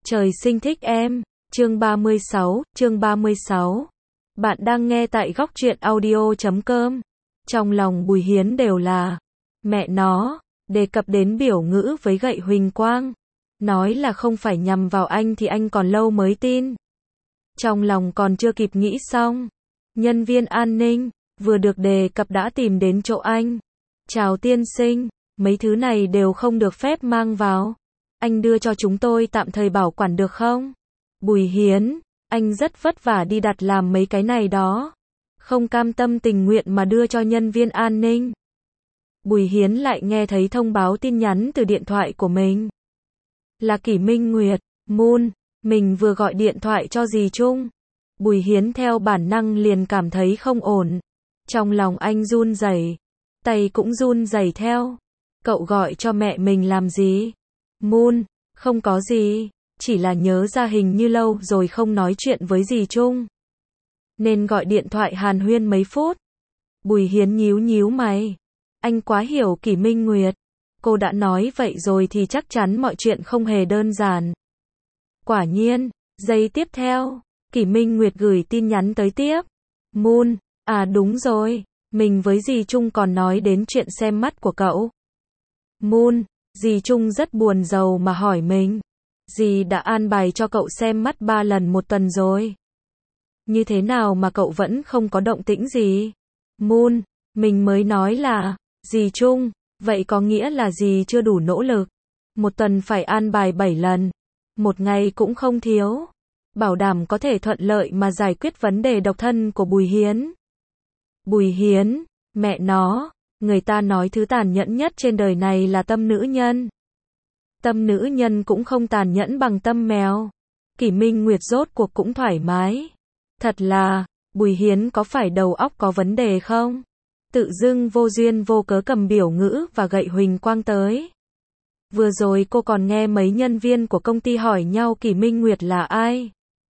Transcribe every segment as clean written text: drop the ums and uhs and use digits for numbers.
Trời sinh thích em. Chương 36. Bạn đang nghe tại góc truyện audio.com. Trong lòng Bùi Hiến đều là mẹ nó, đề cập đến biểu ngữ với gậy huỳnh quang. Nói là không phải nhằm vào anh thì anh còn lâu mới tin. Trong lòng còn chưa kịp nghĩ xong, nhân viên an ninh vừa được đề cập đã tìm đến chỗ anh. Chào tiên sinh, mấy thứ này đều không được phép mang vào. Anh đưa cho chúng tôi tạm thời bảo quản được không? Bùi Hiến, anh rất vất vả đi đặt làm mấy cái này đó. Không cam tâm tình nguyện mà đưa cho nhân viên an ninh. Bùi Hiến lại nghe thấy thông báo tin nhắn từ điện thoại của mình. Là Kỷ Minh Nguyệt, Moon, mình vừa gọi điện thoại cho dì Trung. Bùi Hiến theo bản năng liền cảm thấy không ổn. Trong lòng anh run rẩy, tay cũng run rẩy theo. Cậu gọi cho mẹ mình làm gì? Moon, không có gì, chỉ là nhớ ra hình như lâu rồi không nói chuyện với dì Trung, nên gọi điện thoại hàn huyên mấy phút. Bùi Hiến nhíu nhíu mày. Anh quá hiểu Kỷ Minh Nguyệt. Cô đã nói vậy rồi thì chắc chắn mọi chuyện không hề đơn giản. Quả nhiên, giây tiếp theo, Kỷ Minh Nguyệt gửi tin nhắn tới tiếp. Moon, à đúng rồi, mình với dì Trung còn nói đến chuyện xem mắt của cậu. Moon, dì Trung rất buồn rầu mà hỏi mình. Dì đã an bài cho cậu xem mắt 3 lần một tuần rồi. Như thế nào mà cậu vẫn không có động tĩnh gì? Moon, mình mới nói là, dì Trung, vậy có nghĩa là dì chưa đủ nỗ lực. Một tuần phải an bài 7 lần. Một ngày cũng không thiếu. Bảo đảm có thể thuận lợi mà giải quyết vấn đề độc thân của Bùi Hiến. Bùi Hiến, mẹ nó, người ta nói thứ tàn nhẫn nhất trên đời này là tâm nữ nhân. Tâm nữ nhân cũng không tàn nhẫn bằng tâm mèo. Kỷ Minh Nguyệt rốt cuộc cũng thoải mái. Thật là, Bùi Hiến có phải đầu óc có vấn đề không? Tự dưng vô duyên vô cớ cầm biểu ngữ và gậy huỳnh quang tới. Vừa rồi cô còn nghe mấy nhân viên của công ty hỏi nhau Kỷ Minh Nguyệt là ai.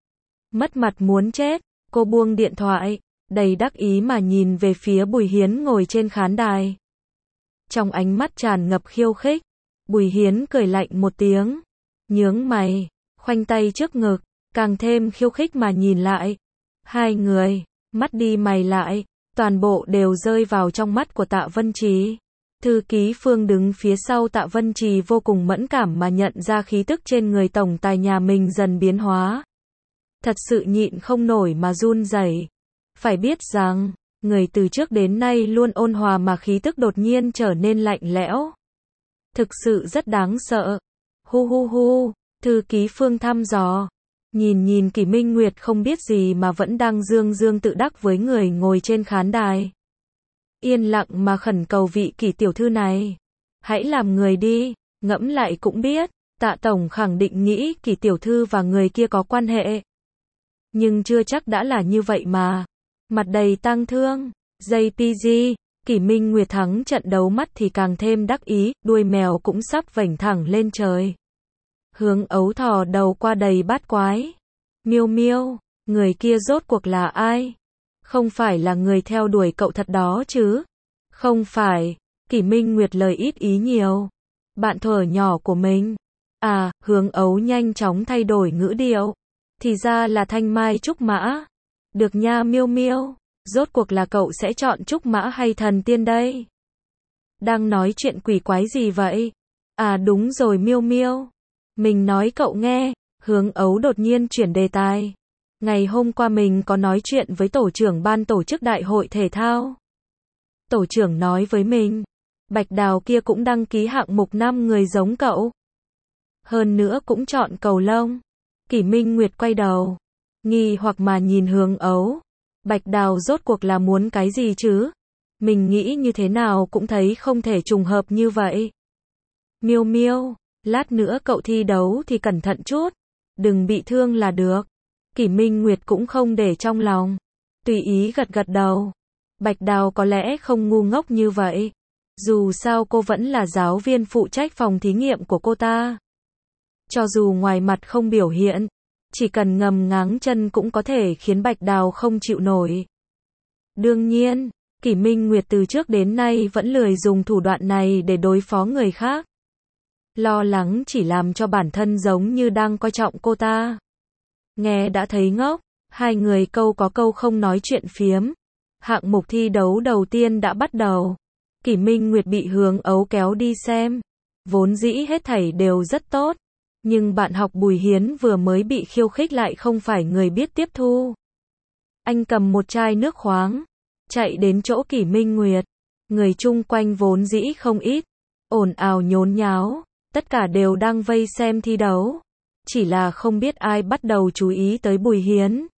Mất mặt muốn chết, cô buông điện thoại, đầy đắc ý mà nhìn về phía Bùi Hiến ngồi trên khán đài. Trong ánh mắt tràn ngập khiêu khích, Bùi Hiến cười lạnh một tiếng, nhướng mày, khoanh tay trước ngực, càng thêm khiêu khích mà nhìn lại. Hai người, mắt đi mày lại, toàn bộ đều rơi vào trong mắt của Tạ Vân Trì. Thư ký Phương đứng phía sau Tạ Vân Trì vô cùng mẫn cảm mà nhận ra khí tức trên người tổng tài nhà mình dần biến hóa. Thật sự nhịn không nổi mà run rẩy. Phải biết rằng, người từ trước đến nay luôn ôn hòa mà khí tức đột nhiên trở nên lạnh lẽo. Thực sự rất đáng sợ. Hu hu hu, thư ký Phương thăm dò. Nhìn Kỷ Minh Nguyệt không biết gì mà vẫn đang dương tự đắc với người ngồi trên khán đài. Yên lặng mà khẩn cầu vị Kỷ tiểu thư này. Hãy làm người đi, ngẫm lại cũng biết, Tạ tổng khẳng định nghĩ Kỷ tiểu thư và người kia có quan hệ. Nhưng chưa chắc đã là như vậy mà. Mặt đầy tang thương. JPG, Kỷ Minh Nguyệt thắng trận đấu mắt thì càng thêm đắc ý, đuôi mèo cũng sắp vểnh thẳng lên trời. Hướng Ấu thò đầu qua đầy bát quái. Miêu Miêu, người kia rốt cuộc là ai? Không phải là người theo đuổi cậu thật đó chứ? Không phải, Kỷ Minh Nguyệt lời ít ý nhiều. Bạn thuở nhỏ của mình. À, Hướng Ấu nhanh chóng thay đổi ngữ điệu. Thì ra là Thanh Mai Trúc Mã. Được nha Miêu Miêu, rốt cuộc là cậu sẽ chọn Trúc Mã hay Thần Tiên đây? Đang nói chuyện quỷ quái gì vậy? À đúng rồi Miêu Miêu. Mình nói cậu nghe, Hướng Ấu đột nhiên chuyển đề tài. Ngày hôm qua mình có nói chuyện với tổ trưởng ban tổ chức đại hội thể thao. Tổ trưởng nói với mình, Bạch Đào kia cũng đăng ký hạng mục 5 người giống cậu. Hơn nữa cũng chọn cầu lông. Kỷ Minh Nguyệt quay đầu, nghi hoặc mà nhìn Hướng Ấu. Bạch Đào rốt cuộc là muốn cái gì chứ? Mình nghĩ như thế nào cũng thấy không thể trùng hợp như vậy. Miêu Miêu, lát nữa cậu thi đấu thì cẩn thận chút, đừng bị thương là được. Kỷ Minh Nguyệt cũng không để trong lòng, tùy ý gật đầu. Bạch Đào có lẽ không ngu ngốc như vậy. Dù sao cô vẫn là giáo viên phụ trách phòng thí nghiệm của cô ta. Cho dù ngoài mặt không biểu hiện, chỉ cần ngầm ngáng chân cũng có thể khiến Bạch Đào không chịu nổi. Đương nhiên, Kỷ Minh Nguyệt từ trước đến nay vẫn lười dùng thủ đoạn này để đối phó người khác. lo lắng chỉ làm cho bản thân giống như đang coi trọng cô ta. Nghe đã thấy ngốc, hai người câu có câu không nói chuyện phiếm. Hạng mục thi đấu đầu tiên đã bắt đầu. Kỷ Minh Nguyệt bị Hướng Ấu kéo đi xem. Vốn dĩ hết thảy đều rất tốt. Nhưng bạn học Bùi Hiến vừa mới bị khiêu khích lại không phải người biết tiếp thu. Anh cầm một chai nước khoáng, chạy đến chỗ Kỷ Minh Nguyệt. Người chung quanh vốn dĩ không ít, ồn ào nhốn nháo, tất cả đều đang vây xem thi đấu. Chỉ là không biết ai bắt đầu chú ý tới Bùi Hiến.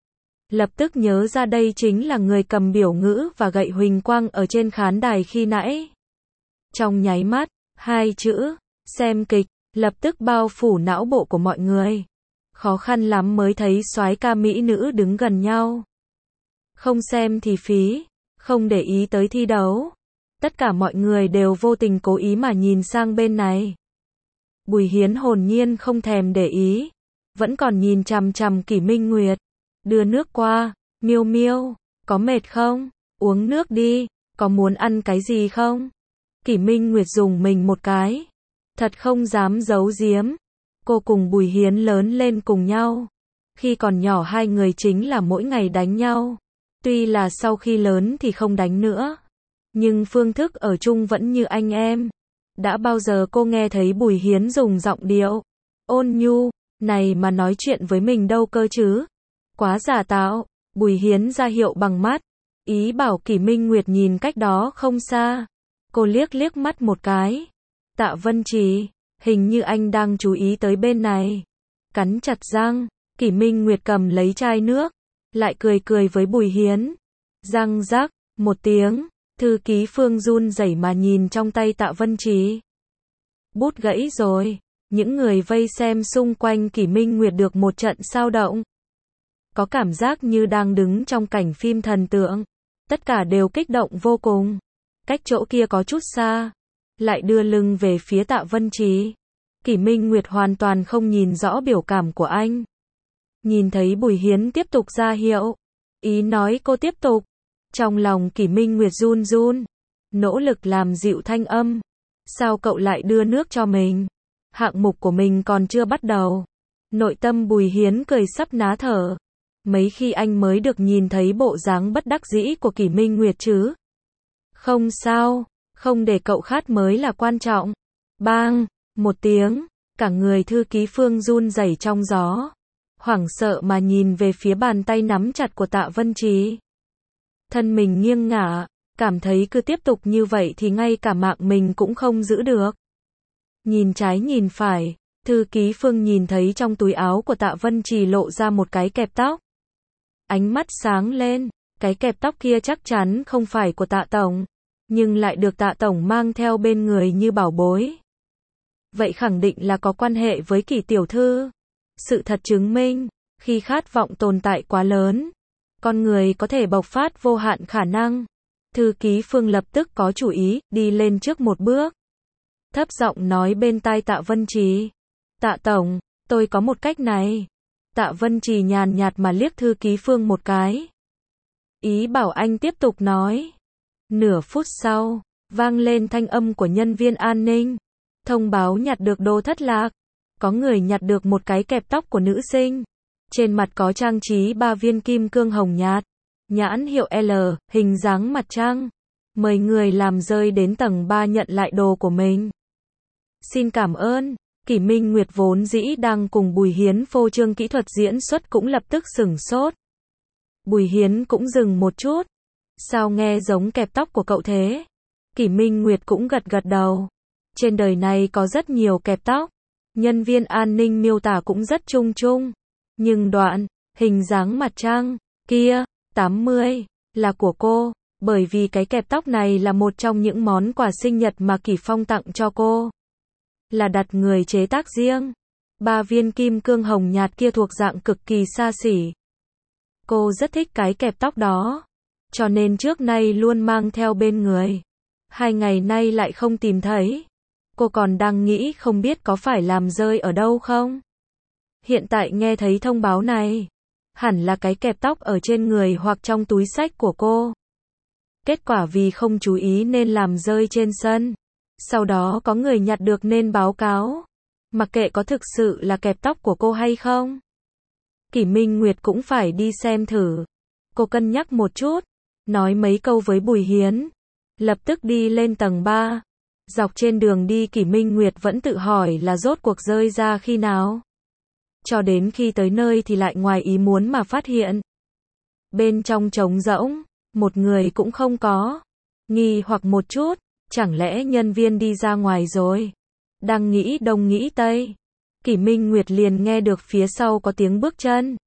Lập tức nhớ ra đây chính là người cầm biểu ngữ và gậy huỳnh quang ở trên khán đài khi nãy. Trong nháy mắt, hai chữ, xem kịch, lập tức bao phủ não bộ của mọi người. Khó khăn lắm mới thấy soái ca mỹ nữ đứng gần nhau. Không xem thì phí, không để ý tới thi đấu. Tất cả mọi người đều vô tình cố ý mà nhìn sang bên này. Bùi Hiến hồn nhiên không thèm để ý, vẫn còn nhìn chằm chằm Kỷ Minh Nguyệt. Đưa nước qua, Miêu Miêu, có mệt không? Uống nước đi, có muốn ăn cái gì không? Kỷ Minh Nguyệt dùng mình một cái. Thật không dám giấu giếm. Cô cùng Bùi Hiến lớn lên cùng nhau. Khi còn nhỏ hai người chính là mỗi ngày đánh nhau. Tuy là sau khi lớn thì không đánh nữa. Nhưng phương thức ở chung vẫn như anh em. Đã bao giờ cô nghe thấy Bùi Hiến dùng giọng điệu ôn nhu này mà nói chuyện với mình đâu cơ chứ? Quá giả tạo. Bùi Hiến ra hiệu bằng mắt, ý bảo Kỷ Minh Nguyệt nhìn cách đó không xa. Cô liếc liếc mắt một cái. Tạ Vân Trì, hình như anh đang chú ý tới bên này. Cắn chặt răng, Kỷ Minh Nguyệt cầm lấy chai nước, lại cười cười với Bùi Hiến. Răng rắc, một tiếng, thư ký Phương run rẩy mà nhìn trong tay Tạ Vân Trì. Bút gãy rồi. Những người vây xem xung quanh Kỷ Minh Nguyệt được một trận sao động. Có cảm giác như đang đứng trong cảnh phim thần tượng. Tất cả đều kích động vô cùng. Cách chỗ kia có chút xa, lại đưa lưng về phía Tạ Vân Trì. Kỷ Minh Nguyệt hoàn toàn không nhìn rõ biểu cảm của anh. Nhìn thấy Bùi Hiến tiếp tục ra hiệu, ý nói cô tiếp tục. Trong lòng Kỷ Minh Nguyệt run run, nỗ lực làm dịu thanh âm. Sao cậu lại đưa nước cho mình? Hạng mục của mình còn chưa bắt đầu. Nội tâm Bùi Hiến cười sắp ná thở. Mấy khi anh mới được nhìn thấy bộ dáng bất đắc dĩ của Kỷ Minh Nguyệt chứ? Không sao, không để cậu khát mới là quan trọng. Bang, một tiếng, cả người thư ký Phương run rẩy trong gió. Hoảng sợ mà nhìn về phía bàn tay nắm chặt của Tạ Vân Trì. Thân mình nghiêng ngả, cảm thấy cứ tiếp tục như vậy thì ngay cả mạng mình cũng không giữ được. Nhìn trái nhìn phải, thư ký Phương nhìn thấy trong túi áo của Tạ Vân Trì lộ ra một cái kẹp tóc. Ánh mắt sáng lên, cái kẹp tóc kia chắc chắn không phải của Tạ Tổng, nhưng lại được Tạ Tổng mang theo bên người như bảo bối. Vậy khẳng định là có quan hệ với Kỷ tiểu thư. Sự thật chứng minh, khi khát vọng tồn tại quá lớn, con người có thể bộc phát vô hạn khả năng. Thư ký Phương lập tức có chủ ý, đi lên trước một bước. Thấp giọng nói bên tai Tạ Vân Trì. Tạ Tổng, tôi có một cách này. Tạ Vân Trì nhàn nhạt mà liếc thư ký Phương một cái. Ý bảo anh tiếp tục nói. Nửa phút sau, vang lên thanh âm của nhân viên an ninh. Thông báo nhặt được đồ thất lạc. Có người nhặt được một cái kẹp tóc của nữ sinh. Trên mặt có trang trí 3 viên kim cương hồng nhạt. Nhãn hiệu L, hình dáng mặt trăng. Mời người làm rơi đến tầng 3 nhận lại đồ của mình. Xin cảm ơn. Kỷ Minh Nguyệt vốn dĩ đang cùng Bùi Hiến phô trương kỹ thuật diễn xuất cũng lập tức sửng sốt. Bùi Hiến cũng dừng một chút. Sao nghe giống kẹp tóc của cậu thế? Kỷ Minh Nguyệt cũng gật gật đầu. Trên đời này có rất nhiều kẹp tóc. Nhân viên an ninh miêu tả cũng rất chung chung. Nhưng đoạn, hình dáng mặt trăng, kia, 80, là của cô. Bởi vì cái kẹp tóc này là một trong những món quà sinh nhật mà Kỷ Phong tặng cho cô. Là đặt người chế tác riêng. 3 viên kim cương hồng nhạt kia thuộc dạng cực kỳ xa xỉ. Cô rất thích cái kẹp tóc đó. Cho nên trước nay luôn mang theo bên người. 2 ngày nay lại không tìm thấy. Cô còn đang nghĩ không biết có phải làm rơi ở đâu không. Hiện tại nghe thấy thông báo này. Hẳn là cái kẹp tóc ở trên người hoặc trong túi xách của cô. Kết quả vì không chú ý nên làm rơi trên sân. Sau đó có người nhặt được nên báo cáo. Mặc kệ có thực sự là kẹp tóc của cô hay không. Kỷ Minh Nguyệt cũng phải đi xem thử. Cô cân nhắc một chút, nói mấy câu với Bùi Hiến, lập tức đi lên tầng 3. Dọc trên đường đi Kỷ Minh Nguyệt vẫn tự hỏi là rốt cuộc rơi ra khi nào. Cho đến khi tới nơi thì lại ngoài ý muốn mà phát hiện. Bên trong trống rỗng, một người cũng không có. Nghi hoặc một chút, chẳng lẽ nhân viên đi ra ngoài rồi. Đang nghĩ đông nghĩ tây, Kỷ Minh Nguyệt liền nghe được phía sau có tiếng bước chân.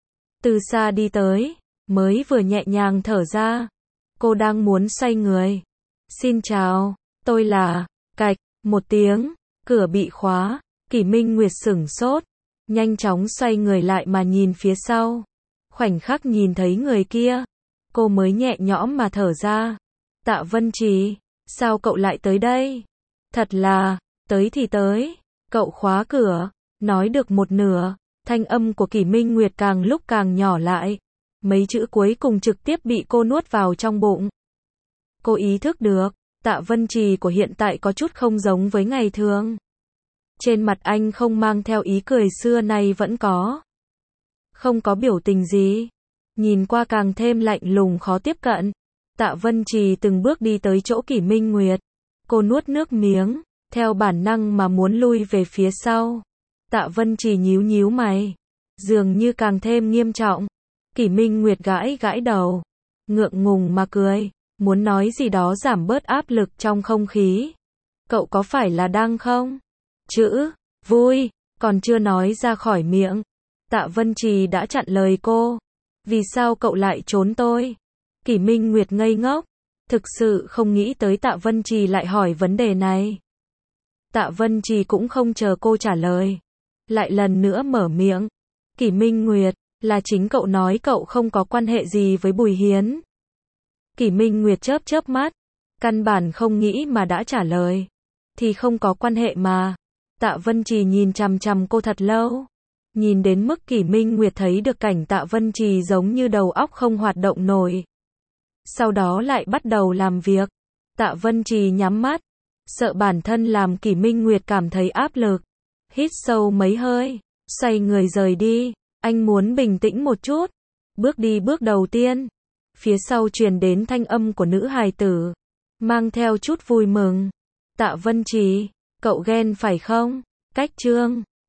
Từ xa đi tới, mới vừa nhẹ nhàng thở ra. Cô đang muốn xoay người. Xin chào, tôi là, cạch, một tiếng, cửa bị khóa, Kỷ Minh Nguyệt sửng sốt, nhanh chóng xoay người lại mà nhìn phía sau. Khoảnh khắc nhìn thấy người kia, cô mới nhẹ nhõm mà thở ra. Tạ Vân Trì, sao cậu lại tới đây? Thật là, tới thì tới, cậu khóa cửa, nói được một nửa, thanh âm của Kỷ Minh Nguyệt càng lúc càng nhỏ lại. Mấy chữ cuối cùng trực tiếp bị cô nuốt vào trong bụng. Cô ý thức được, Tạ Vân Trì của hiện tại có chút không giống với ngày thường. Trên mặt anh không mang theo ý cười xưa nay vẫn có. Không có biểu tình gì. Nhìn qua càng thêm lạnh lùng khó tiếp cận. Tạ Vân Trì từng bước đi tới chỗ Kỷ Minh Nguyệt. Cô nuốt nước miếng, theo bản năng mà muốn lui về phía sau. Tạ Vân Trì nhíu nhíu mày, dường như càng thêm nghiêm trọng. Kỷ Minh Nguyệt gãi gãi đầu, ngượng ngùng mà cười, muốn nói gì đó giảm bớt áp lực trong không khí. Cậu có phải là đang không? Chữ vui còn chưa nói ra khỏi miệng, Tạ Vân Trì đã chặn lời cô. Vì sao cậu lại trốn tôi? Kỷ Minh Nguyệt ngây ngốc, thực sự không nghĩ tới Tạ Vân Trì lại hỏi vấn đề này. Tạ Vân Trì cũng không chờ cô trả lời, lại lần nữa mở miệng. Kỷ Minh Nguyệt, là chính cậu nói cậu không có quan hệ gì với Bùi Hiến. Kỷ Minh Nguyệt chớp chớp mắt, căn bản không nghĩ mà đã trả lời. Thì không có quan hệ mà. Tạ Vân Trì nhìn chằm chằm cô thật lâu. Nhìn đến mức Kỷ Minh Nguyệt thấy được cảnh Tạ Vân Trì giống như đầu óc không hoạt động nổi. Sau đó lại bắt đầu làm việc. Tạ Vân Trì nhắm mắt, sợ bản thân làm Kỷ Minh Nguyệt cảm thấy áp lực. Hít sâu mấy hơi, xoay người rời đi. Anh muốn bình tĩnh một chút. Bước đi bước đầu tiên, phía sau truyền đến thanh âm của nữ hài tử, mang theo chút vui mừng. Tạ Vân Trì, cậu ghen phải không? Cách Trương